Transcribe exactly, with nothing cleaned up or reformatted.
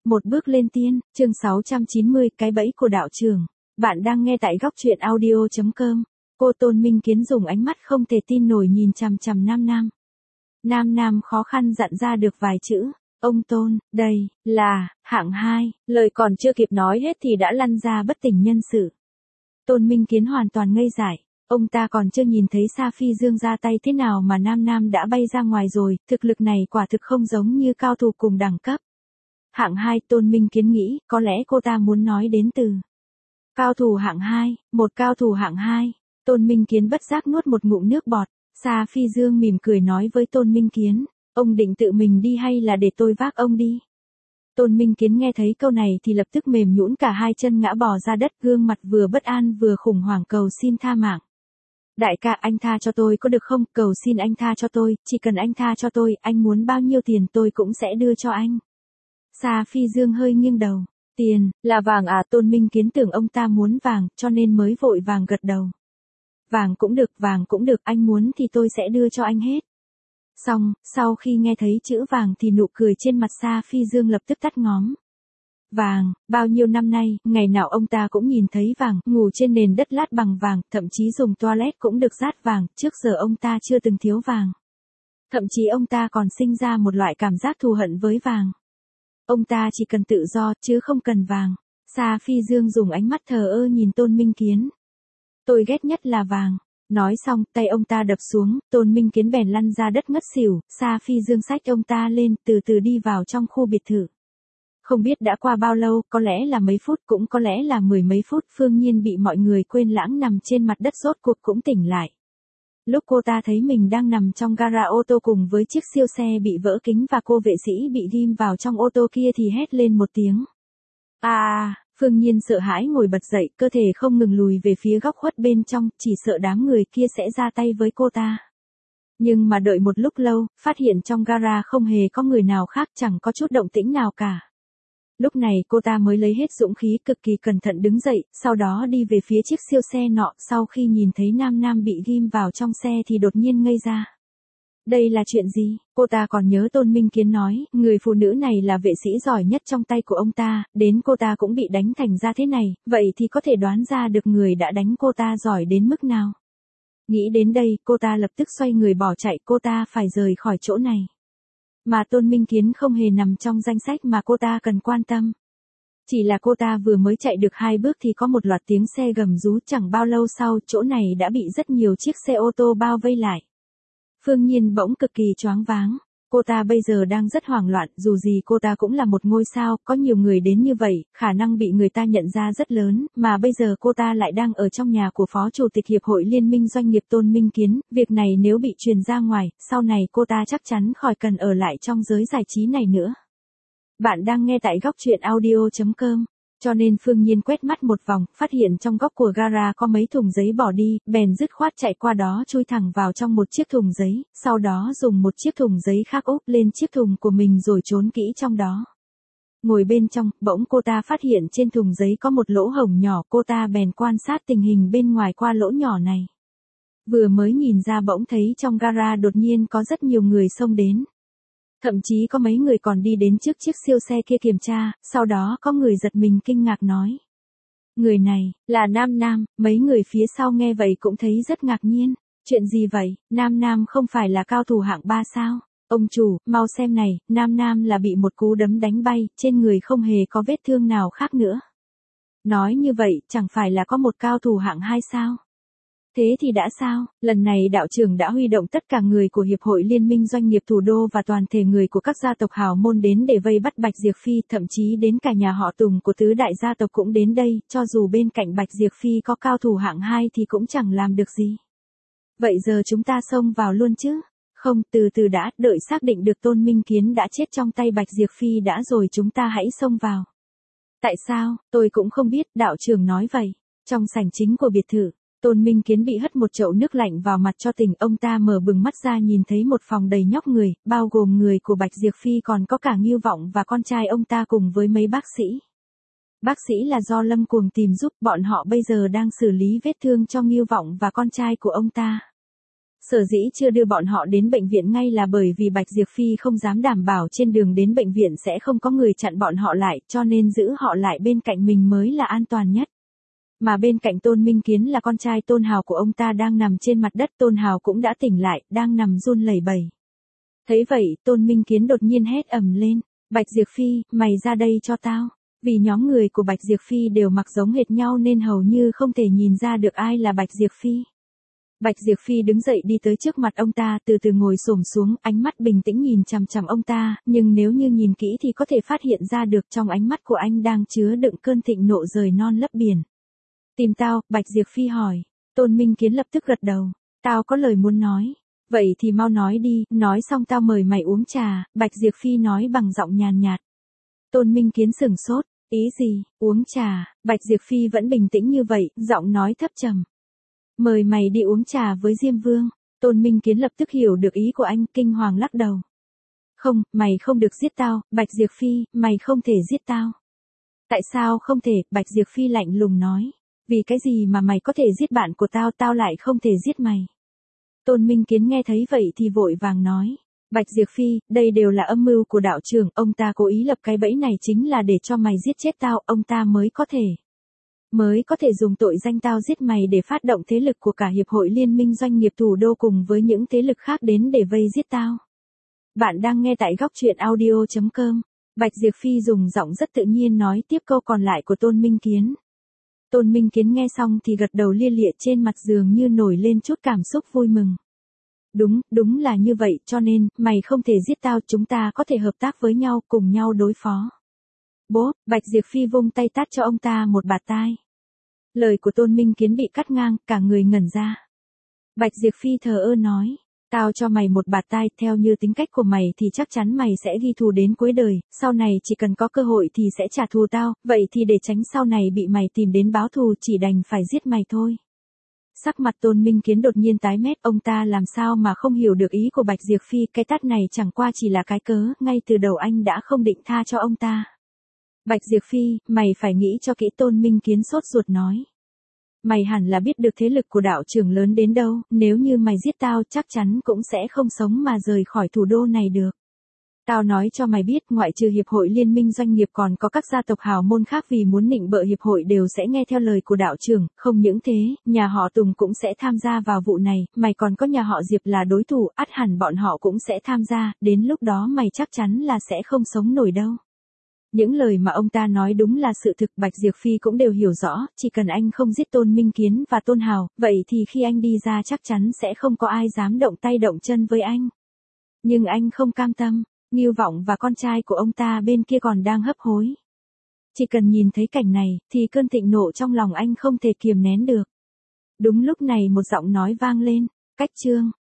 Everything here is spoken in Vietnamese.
Một bước lên tiên, chương sáu trăm chín mươi, cái bẫy của đạo trưởng. Bạn đang nghe tại góc truyện audio chấm com. Cô Tôn Minh Kiến dùng ánh mắt không thể tin nổi nhìn chằm chằm Nam Nam. Nam Nam khó khăn dặn ra được vài chữ. Ông Tôn, đây, là, hạng hai, lời còn chưa kịp nói hết thì đã lăn ra bất tỉnh nhân sự. Tôn Minh Kiến hoàn toàn ngây dại. Ông ta còn chưa nhìn thấy Sa Phi Dương ra tay thế nào mà Nam Nam đã bay ra ngoài rồi, thực lực này quả thực không giống như cao thủ cùng đẳng cấp. Hạng hai, Tôn Minh Kiến nghĩ, có lẽ cô ta muốn nói đến từ cao thủ hạng hai, một cao thủ hạng hai. Tôn Minh Kiến bất giác nuốt một ngụm nước bọt. Sa Phi Dương mỉm cười nói với Tôn Minh Kiến, ông định tự mình đi hay là để tôi vác ông đi? Tôn Minh Kiến nghe thấy câu này thì lập tức mềm nhũn cả hai chân ngã bò ra đất, gương mặt vừa bất an vừa khủng hoảng cầu xin tha mạng. Đại ca, anh tha cho tôi có được không, cầu xin anh tha cho tôi, chỉ cần anh tha cho tôi, anh muốn bao nhiêu tiền tôi cũng sẽ đưa cho anh. Sa Phi Dương hơi nghiêng đầu. Tiền, là vàng à? Tôn Minh Kiến tưởng ông ta muốn vàng, cho nên mới vội vàng gật đầu. Vàng cũng được, vàng cũng được, anh muốn thì tôi sẽ đưa cho anh hết. Xong, sau khi nghe thấy chữ vàng thì nụ cười trên mặt Sa Phi Dương lập tức tắt ngóm. Vàng, bao nhiêu năm nay, ngày nào ông ta cũng nhìn thấy vàng, ngủ trên nền đất lát bằng vàng, thậm chí dùng toilet cũng được dát vàng, trước giờ ông ta chưa từng thiếu vàng. Thậm chí ông ta còn sinh ra một loại cảm giác thù hận với vàng. Ông ta chỉ cần tự do, chứ không cần vàng. Sa Phi Dương dùng ánh mắt thờ ơ nhìn Tôn Minh Kiến. Tôi ghét nhất là vàng. Nói xong, tay ông ta đập xuống, Tôn Minh Kiến bèn lăn ra đất ngất xỉu, Sa Phi Dương xách ông ta lên, từ từ đi vào trong khu biệt thự. Không biết đã qua bao lâu, có lẽ là mấy phút, cũng có lẽ là mười mấy phút, Phương Nhiên bị mọi người quên lãng nằm trên mặt đất rốt cuộc cũng tỉnh lại. Lúc cô ta thấy mình đang nằm trong gara ô tô cùng với chiếc siêu xe bị vỡ kính và cô vệ sĩ bị ghim vào trong ô tô kia thì hét lên một tiếng. À, Phương Nhiên sợ hãi ngồi bật dậy, cơ thể không ngừng lùi về phía góc khuất bên trong, chỉ sợ đám người kia sẽ ra tay với cô ta. Nhưng mà đợi một lúc lâu, phát hiện trong gara không hề có người nào khác, chẳng có chút động tĩnh nào cả. Lúc này cô ta mới lấy hết dũng khí, cực kỳ cẩn thận đứng dậy, sau đó đi về phía chiếc siêu xe nọ, sau khi nhìn thấy Nam Nam bị ghim vào trong xe thì đột nhiên ngây ra. Đây là chuyện gì? Cô ta còn nhớ Tôn Minh Kiến nói, người phụ nữ này là vệ sĩ giỏi nhất trong tay của ông ta, đến cô ta cũng bị đánh thành ra thế này, vậy thì có thể đoán ra được người đã đánh cô ta giỏi đến mức nào. Nghĩ đến đây, cô ta lập tức xoay người bỏ chạy, cô ta phải rời khỏi chỗ này. Mà Tôn Minh Kiến không hề nằm trong danh sách mà cô ta cần quan tâm. Chỉ là cô ta vừa mới chạy được hai bước thì có một loạt tiếng xe gầm rú, chẳng bao lâu sau, chỗ này đã bị rất nhiều chiếc xe ô tô bao vây lại. Phương Nhiên bỗng cực kỳ choáng váng. Cô ta bây giờ đang rất hoảng loạn, dù gì cô ta cũng là một ngôi sao, có nhiều người đến như vậy, khả năng bị người ta nhận ra rất lớn, mà bây giờ cô ta lại đang ở trong nhà của Phó Chủ tịch Hiệp hội Liên minh Doanh nghiệp Tôn Minh Kiến, việc này nếu bị truyền ra ngoài, sau này cô ta chắc chắn khỏi cần ở lại trong giới giải trí này nữa. Bạn đang nghe tại góc truyện audio chấm com. Cho nên Phương Nhiên quét mắt một vòng, phát hiện trong góc của gara có mấy thùng giấy bỏ đi, bèn dứt khoát chạy qua đó chui thẳng vào trong một chiếc thùng giấy, sau đó dùng một chiếc thùng giấy khác úp lên chiếc thùng của mình rồi trốn kỹ trong đó. Ngồi bên trong, bỗng cô ta phát hiện trên thùng giấy có một lỗ hổng nhỏ, cô ta bèn quan sát tình hình bên ngoài qua lỗ nhỏ này. Vừa mới nhìn ra bỗng thấy trong gara đột nhiên có rất nhiều người xông đến. Thậm chí có mấy người còn đi đến trước chiếc siêu xe kia kiểm tra, sau đó có người giật mình kinh ngạc nói. Người này, là Nam Nam, mấy người phía sau nghe vậy cũng thấy rất ngạc nhiên. Chuyện gì vậy, Nam Nam không phải là cao thủ hạng ba sao? Ông chủ, mau xem này, Nam Nam là bị một cú đấm đánh bay, trên người không hề có vết thương nào khác nữa. Nói như vậy, chẳng phải là có một cao thủ hạng hai sao? Thế thì đã sao, lần này đạo trưởng đã huy động tất cả người của Hiệp hội Liên minh Doanh nghiệp Thủ đô và toàn thể người của các gia tộc hào môn đến để vây bắt Bạch Diệp Phi, thậm chí đến cả nhà họ Tùng của tứ đại gia tộc cũng đến đây, cho dù bên cạnh Bạch Diệp Phi có cao thủ hạng hai thì cũng chẳng làm được gì. Vậy giờ chúng ta xông vào luôn chứ? Không, từ từ đã, đợi xác định được Tôn Minh Kiến đã chết trong tay Bạch Diệp Phi đã rồi chúng ta hãy xông vào. Tại sao, tôi cũng không biết, đạo trưởng nói vậy. Trong sảnh chính của biệt thự, Tôn Minh Kiến bị hất một chậu nước lạnh vào mặt cho tỉnh, ông ta mở bừng mắt ra nhìn thấy một phòng đầy nhóc người, bao gồm người của Bạch Diệp Phi còn có cả Ngưu Vọng và con trai ông ta cùng với mấy bác sĩ. Bác sĩ là do Lâm Cuồng tìm giúp, bọn họ bây giờ đang xử lý vết thương cho Ngưu Vọng và con trai của ông ta. Sở dĩ chưa đưa bọn họ đến bệnh viện ngay là bởi vì Bạch Diệp Phi không dám đảm bảo trên đường đến bệnh viện sẽ không có người chặn bọn họ lại, cho nên giữ họ lại bên cạnh mình mới là an toàn nhất. Mà bên cạnh Tôn Minh Kiến là con trai Tôn Hào của ông ta đang nằm trên mặt đất, Tôn Hào cũng đã tỉnh lại, đang nằm run lẩy bẩy. Thấy vậy, Tôn Minh Kiến đột nhiên hét ầm lên, Bạch Diệp Phi, mày ra đây cho tao. Vì nhóm người của Bạch Diệp Phi đều mặc giống hệt nhau nên hầu như không thể nhìn ra được ai là Bạch Diệp Phi. Bạch Diệp Phi đứng dậy đi tới trước mặt ông ta, từ từ ngồi xổm xuống, ánh mắt bình tĩnh nhìn chằm chằm ông ta, nhưng nếu như nhìn kỹ thì có thể phát hiện ra được trong ánh mắt của anh đang chứa đựng cơn thịnh nộ rời non lấp biển. Tìm tao, Bạch Diệp Phi hỏi. Tôn Minh Kiến lập tức gật đầu. Tao có lời muốn nói. Vậy thì mau nói đi, nói xong tao mời mày uống trà, Bạch Diệp Phi nói bằng giọng nhàn nhạt. Tôn Minh Kiến sửng sốt, ý gì, uống trà, Bạch Diệp Phi vẫn bình tĩnh như vậy, giọng nói thấp trầm. Mời mày đi uống trà với Diêm Vương. Tôn Minh Kiến lập tức hiểu được ý của anh, kinh hoàng lắc đầu. Không, mày không được giết tao, Bạch Diệp Phi, mày không thể giết tao. Tại sao không thể, Bạch Diệp Phi lạnh lùng nói. Vì cái gì mà mày có thể giết bạn của tao, tao lại không thể giết mày. Tôn Minh Kiến nghe thấy vậy thì vội vàng nói. Bạch Diệp Phi, đây đều là âm mưu của đạo trưởng, ông ta cố ý lập cái bẫy này chính là để cho mày giết chết tao, ông ta mới có thể. Mới có thể dùng tội danh tao giết mày để phát động thế lực của cả Hiệp hội Liên minh Doanh nghiệp Thủ đô cùng với những thế lực khác đến để vây giết tao. Bạn đang nghe tại góc truyện audio chấm com. Bạch Diệp Phi dùng giọng rất tự nhiên nói tiếp câu còn lại của Tôn Minh Kiến. Tôn Minh Kiến nghe xong thì gật đầu lia lịa, trên mặt dường như nổi lên chút cảm xúc vui mừng. Đúng, đúng là như vậy, cho nên, mày không thể giết tao, chúng ta có thể hợp tác với nhau, cùng nhau đối phó. Bố, Bạch Diệp Phi vung tay tát cho ông ta một bạt tai. Lời của Tôn Minh Kiến bị cắt ngang, cả người ngẩn ra. Bạch Diệp Phi thờ ơ nói, tao cho mày một bạt tai, theo như tính cách của mày thì chắc chắn mày sẽ ghi thù đến cuối đời, sau này chỉ cần có cơ hội thì sẽ trả thù tao, vậy thì để tránh sau này bị mày tìm đến báo thù chỉ đành phải giết mày thôi. Sắc mặt Tôn Minh Kiến đột nhiên tái mét, ông ta làm sao mà không hiểu được ý của Bạch Diệp Phi, cái tát này chẳng qua chỉ là cái cớ, ngay từ đầu anh đã không định tha cho ông ta. Bạch Diệp Phi, mày phải nghĩ cho kỹ, Tôn Minh Kiến sốt ruột nói. Mày hẳn là biết được thế lực của đạo trưởng lớn đến đâu, nếu như mày giết tao chắc chắn cũng sẽ không sống mà rời khỏi thủ đô này được. Tao nói cho mày biết, ngoại trừ Hiệp hội Liên minh Doanh nghiệp còn có các gia tộc hào môn khác vì muốn nịnh bợ Hiệp hội đều sẽ nghe theo lời của đạo trưởng, không những thế, nhà họ Tùng cũng sẽ tham gia vào vụ này, mày còn có nhà họ Diệp là đối thủ, ắt hẳn bọn họ cũng sẽ tham gia, đến lúc đó mày chắc chắn là sẽ không sống nổi đâu. Những lời mà ông ta nói đúng là sự thực, Bạch Diệp Phi cũng đều hiểu rõ, chỉ cần anh không giết Tôn Minh Kiến và Tôn Hào, vậy thì khi anh đi ra chắc chắn sẽ không có ai dám động tay động chân với anh. Nhưng anh không cam tâm, Ngưu Vọng và con trai của ông ta bên kia còn đang hấp hối. Chỉ cần nhìn thấy cảnh này, thì cơn thịnh nộ trong lòng anh không thể kiềm nén được. Đúng lúc này một giọng nói vang lên, Cách Trương,